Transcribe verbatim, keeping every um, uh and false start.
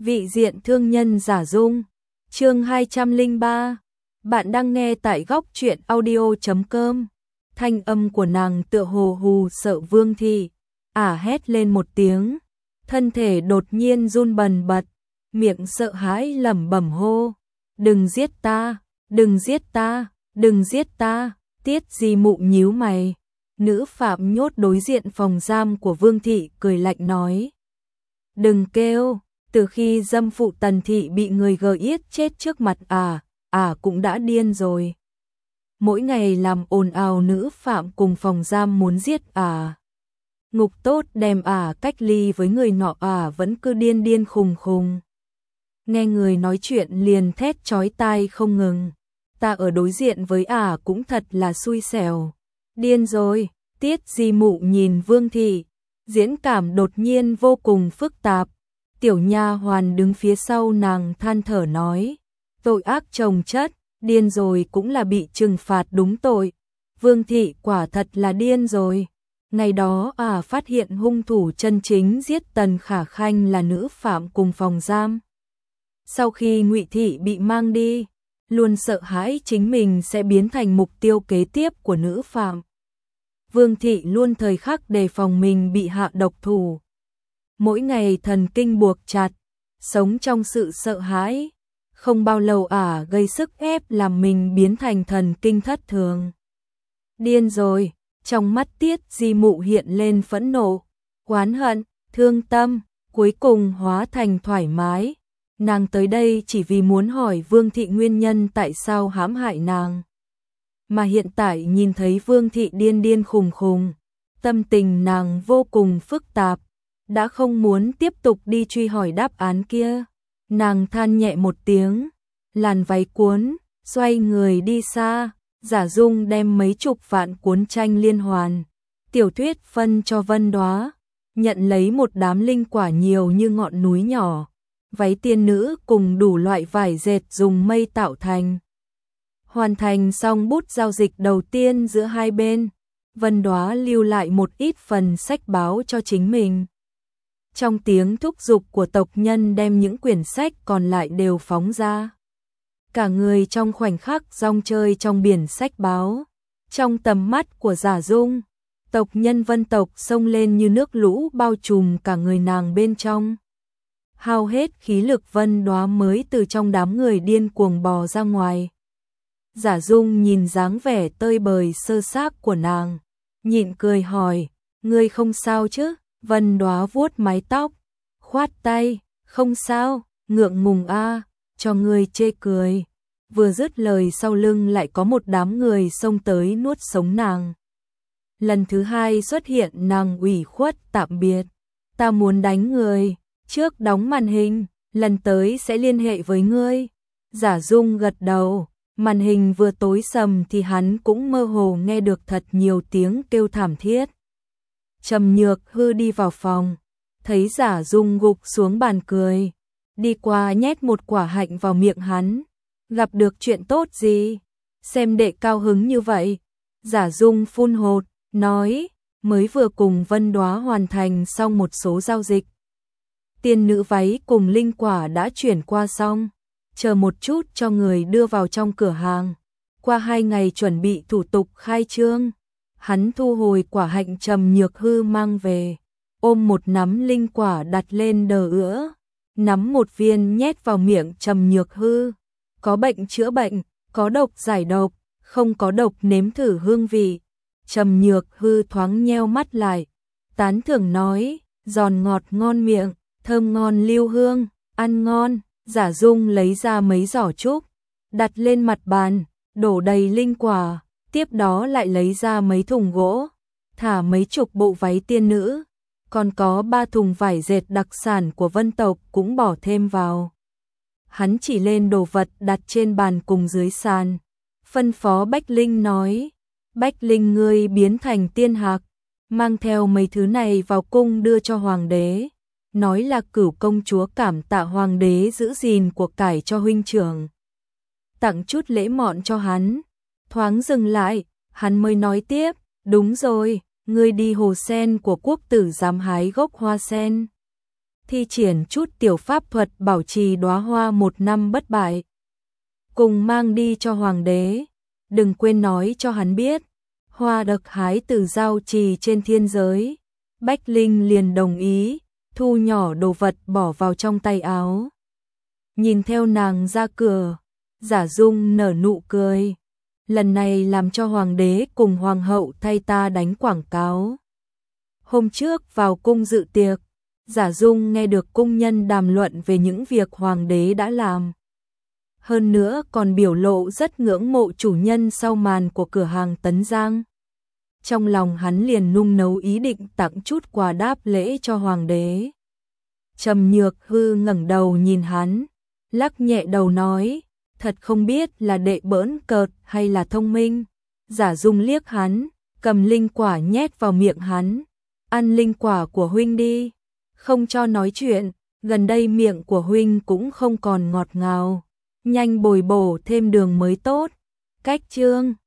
Vị diện thương nhân giả dung. Chương hai trăm lẻ ba. Bạn đang nghe tại góc truyện audio chấm com. Thanh âm của nàng tựa hồ hù sợ Vương Thị, ả hét lên một tiếng, thân thể đột nhiên run bần bật, miệng sợ hãi lẩm bẩm hô: "Đừng giết ta, đừng giết ta, đừng giết ta." Tiết Di Mụ nhíu mày, nữ phạm nhốt đối diện phòng giam của Vương Thị cười lạnh nói: "Đừng kêu, từ khi dâm phụ Tần Thị bị người gờ yết chết trước mặt ả, ả cũng đã điên rồi. Mỗi ngày làm ồn ào nữ phạm cùng phòng giam muốn giết ả. Ngục tốt đem ả cách ly với người nọ, ả vẫn cứ điên điên khùng khùng. Nghe người nói chuyện liền thét chói tai không ngừng. Ta ở đối diện với ả cũng thật là xui xẻo. Điên rồi." Tiết Di Mụ nhìn Vương Thị, diễn cảm đột nhiên vô cùng phức tạp. Tiểu nha hoàn đứng phía sau nàng than thở nói: "Tội ác chồng chất, điên rồi cũng là bị trừng phạt đúng tội. Vương Thị quả thật là điên rồi. Ngày đó ả phát hiện hung thủ chân chính giết Tần Khả Khanh là nữ phạm cùng phòng giam. Sau khi Ngụy Thị bị mang đi, luôn sợ hãi chính mình sẽ biến thành mục tiêu kế tiếp của nữ phạm. Vương Thị luôn thời khắc đề phòng mình bị hạ độc thủ. Mỗi ngày thần kinh buộc chặt, sống trong sự sợ hãi. Không bao lâu ả gây sức ép làm mình biến thành thần kinh thất thường. Điên rồi." Trong mắt Tiết Di Mụ hiện lên phẫn nộ, oán hận, thương tâm, cuối cùng hóa thành thoải mái. Nàng tới đây chỉ vì muốn hỏi Vương Thị nguyên nhân tại sao hãm hại nàng. Mà hiện tại nhìn thấy Vương Thị điên điên khùng khùng, tâm tình nàng vô cùng phức tạp, đã không muốn tiếp tục đi truy hỏi đáp án kia. Nàng than nhẹ một tiếng, làn váy cuốn, xoay người đi xa. Giả Dung đem mấy chục vạn cuốn tranh liên hoàn, tiểu thuyết phân cho Vân Đóa, nhận lấy một đám linh quả nhiều như ngọn núi nhỏ, váy tiên nữ cùng đủ loại vải dệt dùng mây tạo thành. Hoàn thành xong bút giao dịch đầu tiên giữa hai bên, Vân Đóa lưu lại một ít phần sách báo cho chính mình. Trong tiếng thúc giục của tộc nhân đem những quyển sách còn lại đều phóng ra. Cả người trong khoảnh khắc rong chơi trong biển sách báo. Trong tầm mắt của Giả Dung, tộc nhân Vân tộc xông lên như nước lũ bao trùm cả người nàng bên trong. Hao hết khí lực, Vân Đóa mới từ trong đám người điên cuồng bò ra ngoài. Giả Dung nhìn dáng vẻ tơi bời sơ xác của nàng, nhịn cười hỏi: "Ngươi không sao chứ?" Vân Đóa vuốt mái tóc, khoát tay: "Không sao, ngượng ngùng a, cho ngươi chê cười." Vừa dứt lời sau lưng lại có một đám người xông tới nuốt sống nàng. Lần thứ hai xuất hiện nàng ủy khuất tạm biệt: "Ta muốn đánh người, trước đóng màn hình, lần tới sẽ liên hệ với ngươi." Giả Dung gật đầu, màn hình vừa tối sầm thì hắn cũng mơ hồ nghe được thật nhiều tiếng kêu thảm thiết. Trầm Nhược Hư đi vào phòng, thấy Giả Dung gục xuống bàn cười, đi qua nhét một quả hạnh vào miệng hắn. "Gặp được chuyện tốt gì? Xem đệ cao hứng như vậy." Giả Dung phun hột, nói: "Mới vừa cùng Vân Đóa hoàn thành xong một số giao dịch. Tiên nữ váy cùng linh quả đã chuyển qua xong, chờ một chút cho người đưa vào trong cửa hàng. Qua hai ngày chuẩn bị thủ tục khai trương." Hắn thu hồi quả hạnh Trầm Nhược Hư mang về, ôm một nắm linh quả đặt lên đờ ữa, nắm một viên nhét vào miệng Trầm Nhược Hư. "Có bệnh chữa bệnh, có độc giải độc, không có độc nếm thử hương vị." Trầm Nhược Hư thoáng nheo mắt lại, tán thưởng nói: "Giòn ngọt ngon miệng, thơm ngon lưu hương, ăn ngon." Giả Dung lấy ra mấy giỏ trúc, đặt lên mặt bàn, đổ đầy linh quả, tiếp đó lại lấy ra mấy thùng gỗ, thả mấy chục bộ váy tiên nữ, còn có ba thùng vải dệt đặc sản của Vân tộc cũng bỏ thêm vào. Hắn chỉ lên đồ vật đặt trên bàn cùng dưới sàn, phân phó Bách Linh nói: "Bách Linh, ngươi biến thành tiên hạc, mang theo mấy thứ này vào cung đưa cho hoàng đế, nói là Cửu công chúa cảm tạ hoàng đế giữ gìn của cải cho huynh trưởng, tặng chút lễ mọn cho hắn." Thoáng dừng lại, hắn mới nói tiếp: "Đúng rồi, ngươi đi hồ sen của quốc tử giám hái gốc hoa sen. thi triển chút tiểu pháp thuật bảo trì đóa hoa một năm bất bại. Cùng mang đi cho hoàng đế, đừng quên nói cho hắn biết, hoa được hái từ giao trì trên thiên giới. Bách Linh liền đồng ý, thu nhỏ đồ vật bỏ vào trong tay áo. Nhìn theo nàng ra cửa, Giả Dung nở nụ cười. Lần này làm cho hoàng đế cùng hoàng hậu thay ta đánh quảng cáo. Hôm trước vào cung dự tiệc, Giả Dung nghe được cung nhân đàm luận về những việc hoàng đế đã làm. Hơn nữa còn biểu lộ rất ngưỡng mộ chủ nhân sau màn của cửa hàng Tấn Giang. Trong lòng hắn liền nung nấu ý định tặng chút quà đáp lễ cho hoàng đế. Trầm Nhược Hư ngẩng đầu nhìn hắn, lắc nhẹ đầu nói, thật không biết là đệ bỡn cợt hay là thông minh. Giả Dung liếc hắn, cầm linh quả nhét vào miệng hắn, ăn linh quả của huynh đi, không cho nói chuyện, gần đây miệng của huynh cũng không còn ngọt ngào, nhanh bồi bổ thêm đường mới tốt. Cách chương